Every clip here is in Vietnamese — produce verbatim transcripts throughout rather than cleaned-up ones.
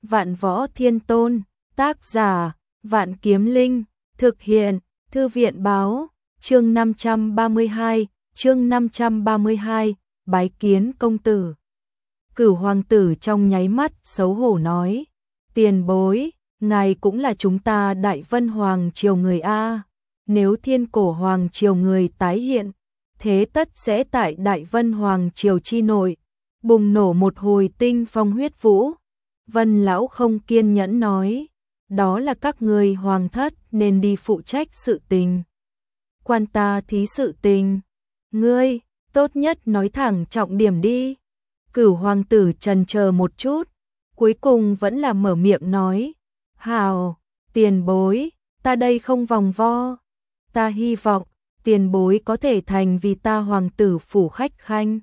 Vạn Võ Thiên Tôn, tác giả, Vạn Kiếm Linh, thực hiện, Thư viện báo, chương năm trăm ba mươi hai, chương năm trăm ba mươi hai, bái kiến công tử. Cửu hoàng tử trong nháy mắt xấu hổ nói, tiền bối, ngài cũng là chúng ta Đại Vân Hoàng triều người A, nếu Thiên Cổ Hoàng triều người tái hiện, thế tất sẽ tại Đại Vân Hoàng triều chi nội, bùng nổ một hồi tinh phong huyết vũ. Vân lão không kiên nhẫn nói, đó là các người hoàng thất nên đi phụ trách sự tình. Quan ta thí sự tình, ngươi, tốt nhất nói thẳng trọng điểm đi. Cửu hoàng tử trần chờ một chút, cuối cùng vẫn là mở miệng nói, hào, tiền bối, ta đây không vòng vo, ta hy vọng tiền bối có thể thành vì ta hoàng tử phủ khách khanh.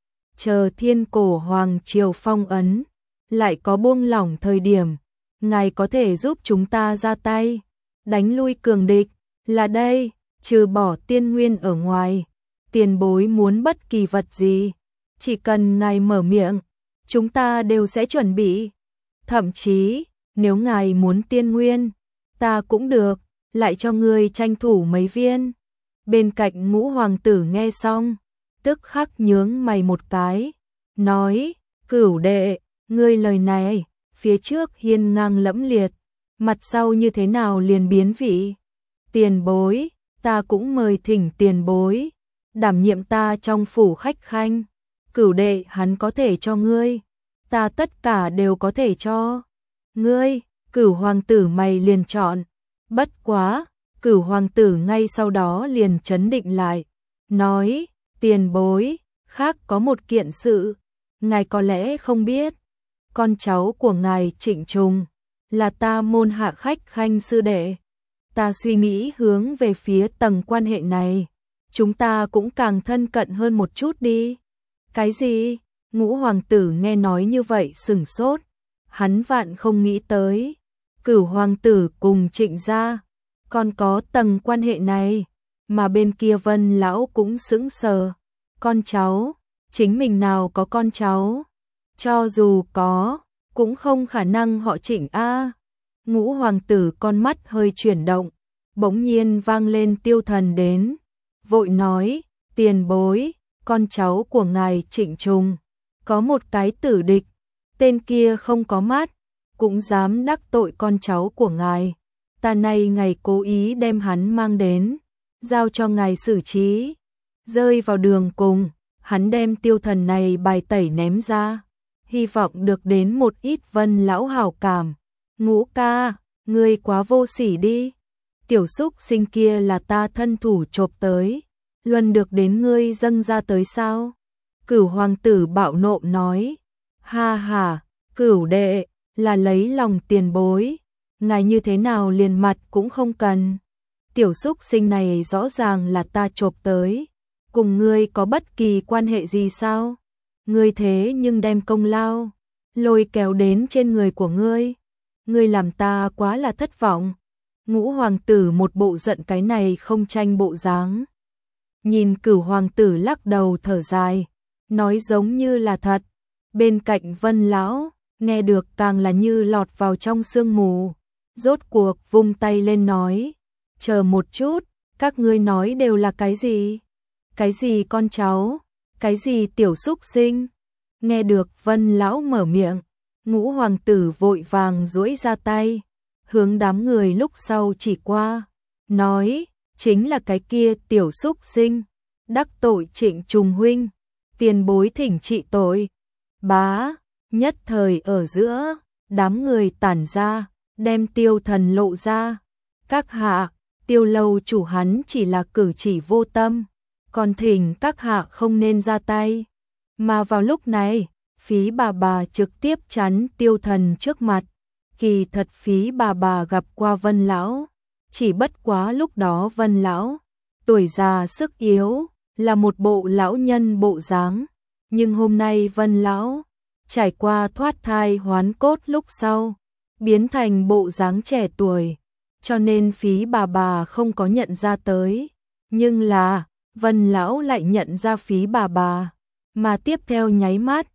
Chờ Thiên Cổ Hoàng triều phong ấn, lại có buông lỏng thời điểm, ngài có thể giúp chúng ta ra tay, đánh lui cường địch, là đây, trừ bỏ tiên nguyên ở ngoài, tiền bối muốn bất kỳ vật gì, chỉ cần ngài mở miệng, chúng ta đều sẽ chuẩn bị, thậm chí, nếu ngài muốn tiên nguyên, ta cũng được, lại cho ngươi tranh thủ mấy viên. Bên cạnh Ngũ hoàng tử nghe xong, tức khắc nhướng mày một cái, nói, Cửu đệ, ngươi lời này, phía trước hiên ngang lẫm liệt, mặt sau như thế nào liền biến vị. Tiền bối, ta cũng mời thỉnh tiền bối, đảm nhiệm ta trong phủ khách khanh, Cửu đệ hắn có thể cho ngươi, ta tất cả đều có thể cho. Ngươi, Cửu hoàng tử mày liền chọn, bất quá, Cửu hoàng tử ngay sau đó liền trấn định lại, nói, tiền bối, khác có một kiện sự, ngài có lẽ không biết, con cháu của ngài Trịnh Trùng, là ta môn hạ khách khanh sư đệ, ta suy nghĩ hướng về phía tầng quan hệ này, chúng ta cũng càng thân cận hơn một chút đi. Cái gì? Ngũ hoàng tử nghe nói như vậy sửng sốt, hắn vạn không nghĩ tới, Cửu hoàng tử cùng Trịnh gia còn có tầng quan hệ này, mà bên kia Vân lão cũng sững sờ, con cháu, chính mình nào có con cháu, cho dù có, cũng không khả năng họ Trịnh a. Ngũ hoàng tử con mắt hơi chuyển động, bỗng nhiên vang lên tiêu thần đến, vội nói, tiền bối, con cháu của ngài Trịnh Trùng, có một cái tử địch, tên kia không có mắt, cũng dám đắc tội con cháu của ngài, ta nay ngài cố ý đem hắn mang đến, giao cho ngài xử trí. Rơi vào đường cùng, hắn đem tiêu thần này bài tẩy ném ra, hy vọng được đến một ít Vân lão hảo cảm. Ngũ ca, ngươi quá vô sỉ đi, tiểu xúc sinh kia là ta thân thủ chộp tới, luân được đến ngươi dâng ra tới sao? Cửu hoàng tử bạo nộ nói, ha ha, Cửu đệ, là lấy lòng tiền bối, ngài như thế nào liền mặt cũng không cần, tiểu xúc sinh này rõ ràng là ta chộp tới, cùng ngươi có bất kỳ quan hệ gì sao? Ngươi thế nhưng đem công lao lôi kéo đến trên người của ngươi, ngươi làm ta quá là thất vọng. Ngũ hoàng tử một bộ giận cái này không tranh bộ dáng. Nhìn Cửu hoàng tử lắc đầu thở dài, nói giống như là thật. Bên cạnh Vân lão, nghe được càng là như lọt vào trong sương mù, rốt cuộc vung tay lên nói, chờ một chút, các ngươi nói đều là cái gì? Cái gì con cháu? Cái gì tiểu xúc sinh? Nghe được Vân lão mở miệng, Ngũ hoàng tử vội vàng duỗi ra tay, hướng đám người lúc sau chỉ qua, nói, chính là cái kia tiểu xúc sinh, đắc tội Trịnh Trùng huynh, tiền bối thỉnh trị tội. Bá, nhất thời ở giữa, đám người tản ra, đem tiêu thần lộ ra. Các hạ, tiêu lâu chủ hắn chỉ là cử chỉ vô tâm, còn thỉnh các hạ không nên ra tay. Mà vào lúc này, Phí bà bà trực tiếp chắn tiêu thần trước mặt. Kỳ thật Phí bà bà gặp qua Vân lão, chỉ bất quá lúc đó Vân lão tuổi già sức yếu, là một bộ lão nhân bộ dáng, nhưng hôm nay Vân lão trải qua thoát thai hoán cốt lúc sau, biến thành bộ dáng trẻ tuổi, cho nên Phí bà bà không có nhận ra tới, nhưng là Vân lão lại nhận ra Phí bà bà, mà tiếp theo nháy mắt,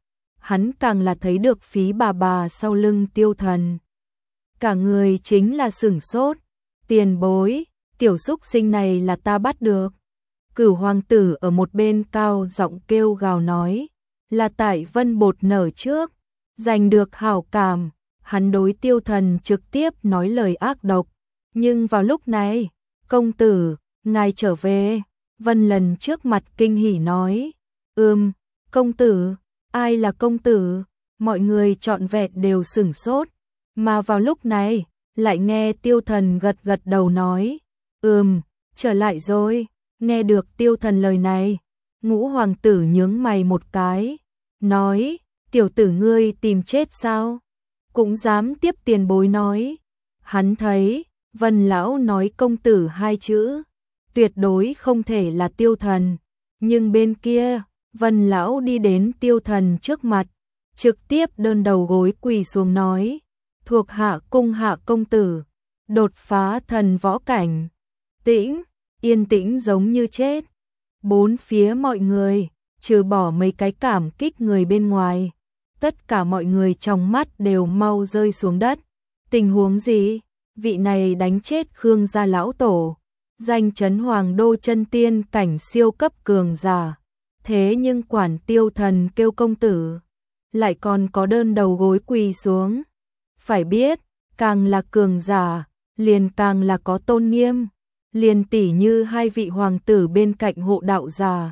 hắn càng là thấy được Phí bà bà sau lưng Tiêu Thần. Cả người chính là sửng sốt, tiền bối, tiểu xúc sinh này là ta bắt được. Cửu hoàng tử ở một bên cao giọng kêu gào nói, là tại Vân Bột nở trước, giành được hảo cảm, hắn đối Tiêu Thần trực tiếp nói lời ác độc. Nhưng vào lúc này, công tử, ngài trở về, Vân Lần trước mặt kinh hỉ nói, ừm, công tử, ai là công tử, mọi người trọn vẹn đều sửng sốt, mà vào lúc này, lại nghe Tiêu Thần gật gật đầu nói, ừm, trở lại rồi. Nghe được Tiêu Thần lời này, Ngũ hoàng tử nhướng mày một cái, nói, tiểu tử ngươi tìm chết sao? Cũng dám tiếp tiền bối nói. Hắn thấy, Vân lão nói công tử hai chữ, tuyệt đối không thể là Tiêu Thần. Nhưng bên kia, Vân lão đi đến Tiêu Thần trước mặt, trực tiếp đơn đầu gối quỳ xuống nói, thuộc hạ cung hạ công tử, đột phá thần võ cảnh. Tĩnh, yên tĩnh giống như chết. Bốn phía mọi người, trừ bỏ mấy cái cảm kích người bên ngoài, tất cả mọi người trong mắt đều mau rơi xuống đất. Tình huống gì? Vị này đánh chết Khương gia lão tổ, danh chấn hoàng đô chân tiên cảnh siêu cấp cường giả. Thế nhưng quản Tiêu Thần kêu công tử, lại còn có đơn đầu gối quỳ xuống. Phải biết, càng là cường giả, liền càng là có tôn nghiêm. Liền tỉ như hai vị hoàng tử bên cạnh hộ đạo giả.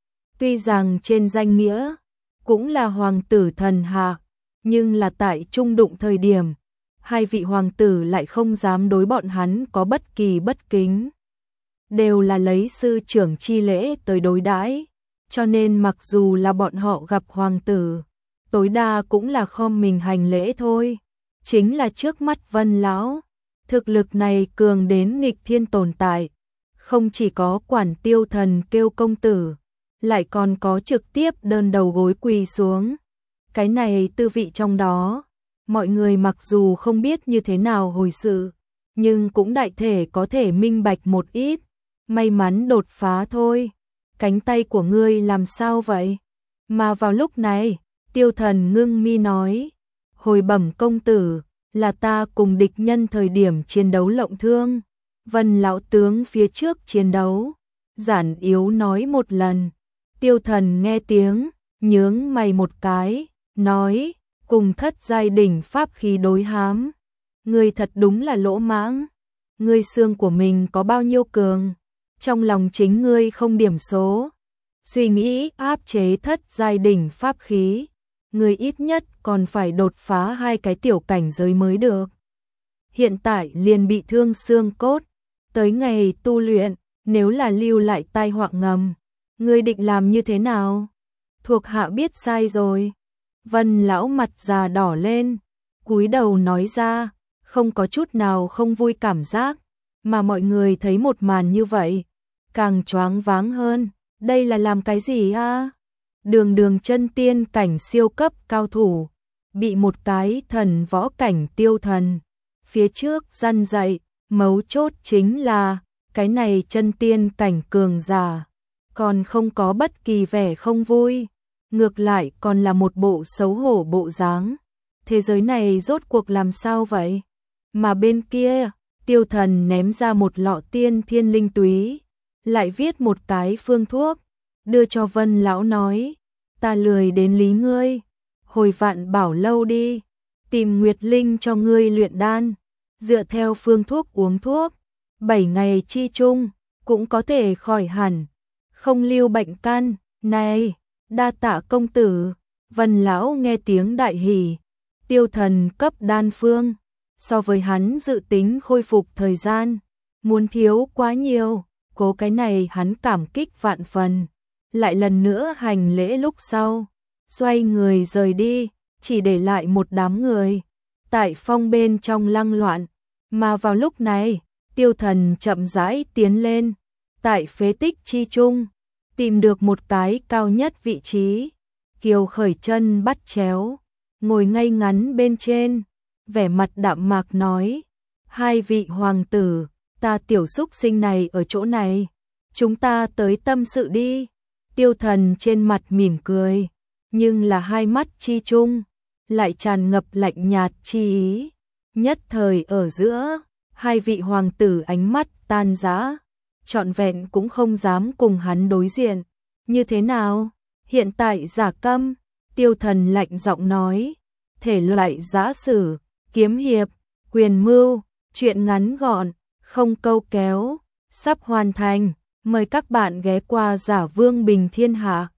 Tuy rằng trên danh nghĩa, cũng là hoàng tử thần hạ, nhưng là tại trung đụng thời điểm, hai vị hoàng tử lại không dám đối bọn hắn có bất kỳ bất kính. Đều là lấy sư trưởng chi lễ tới đối đãi, cho nên mặc dù là bọn họ gặp hoàng tử, tối đa cũng là khom mình hành lễ thôi. Chính là trước mắt Vân lão, thực lực này cường đến nghịch thiên tồn tại, không chỉ có quản Tiêu Thần kêu công tử, lại còn có trực tiếp đơn đầu gối quỳ xuống. Cái này tư vị trong đó, mọi người mặc dù không biết như thế nào hồi sự, nhưng cũng đại thể có thể minh bạch một ít. May mắn đột phá thôi. Cánh tay của ngươi làm sao vậy? Mà vào lúc này, Tiêu Thần ngưng mi nói, hồi bẩm công tử, là ta cùng địch nhân thời điểm chiến đấu lộng thương. Vân lão tướng phía trước chiến đấu, giản yếu nói một lần. Tiêu Thần nghe tiếng, nhướng mày một cái, nói, cùng thất giai đỉnh pháp khí đối hám. Ngươi thật đúng là lỗ mãng. Ngươi xương của mình có bao nhiêu cường, trong lòng chính ngươi không điểm số. Suy nghĩ áp chế thất giai đỉnh pháp khí, ngươi ít nhất còn phải đột phá hai cái tiểu cảnh giới mới được. Hiện tại liền bị thương xương cốt, tới ngày tu luyện, nếu là lưu lại tai họa ngầm, ngươi định làm như thế nào? Thuộc hạ biết sai rồi. Vân lão mặt già đỏ lên, cúi đầu nói ra, không có chút nào không vui cảm giác, mà mọi người thấy một màn như vậy, càng choáng váng hơn. Đây là làm cái gì a? Đường đường chân tiên cảnh siêu cấp cao thủ, bị một cái thần võ cảnh Tiêu Thần phía trước răn dạy, mấu chốt chính là cái này chân tiên cảnh cường giả, còn không có bất kỳ vẻ không vui, ngược lại còn là một bộ xấu hổ bộ dáng. Thế giới này rốt cuộc làm sao vậy? Mà bên kia, Tiêu Thần ném ra một lọ tiên thiên linh túy, lại viết một cái phương thuốc, đưa cho Vân lão nói, ta lười đến lý ngươi, hồi Vạn Bảo lâu đi, tìm Nguyệt Linh cho ngươi luyện đan, dựa theo phương thuốc uống thuốc, bảy ngày chi chung, cũng có thể khỏi hẳn, không lưu bệnh căn. Này, đa tạ công tử. Vân lão nghe tiếng đại hỉ. Tiêu Thần cấp đan phương, so với hắn dự tính khôi phục thời gian, muốn thiếu quá nhiều, cố cái này hắn cảm kích vạn phần. Lại lần nữa hành lễ lúc sau, xoay người rời đi, chỉ để lại một đám người tại phong bên trong lăng loạn. Mà vào lúc này, Tiêu Thần chậm rãi tiến lên, tại phế tích chi trung, tìm được một cái cao nhất vị trí, kiều khởi chân bắt chéo, ngồi ngay ngắn bên trên, vẻ mặt đạm mạc nói, hai vị hoàng tử, ta tiểu xúc sinh này ở chỗ này, chúng ta tới tâm sự đi. Tiêu Thần trên mặt mỉm cười, nhưng là hai mắt chi chung lại tràn ngập lạnh nhạt chi ý. Nhất thời ở giữa, hai vị hoàng tử ánh mắt tan rã, trọn vẹn cũng không dám cùng hắn đối diện. Như thế nào? Hiện tại giả câm, Tiêu Thần lạnh giọng nói, thể loại giã sử, kiếm hiệp, quyền mưu, chuyện ngắn gọn, không câu kéo, sắp hoàn thành, mời các bạn ghé qua Giả Vương Bình Thiên Hạ.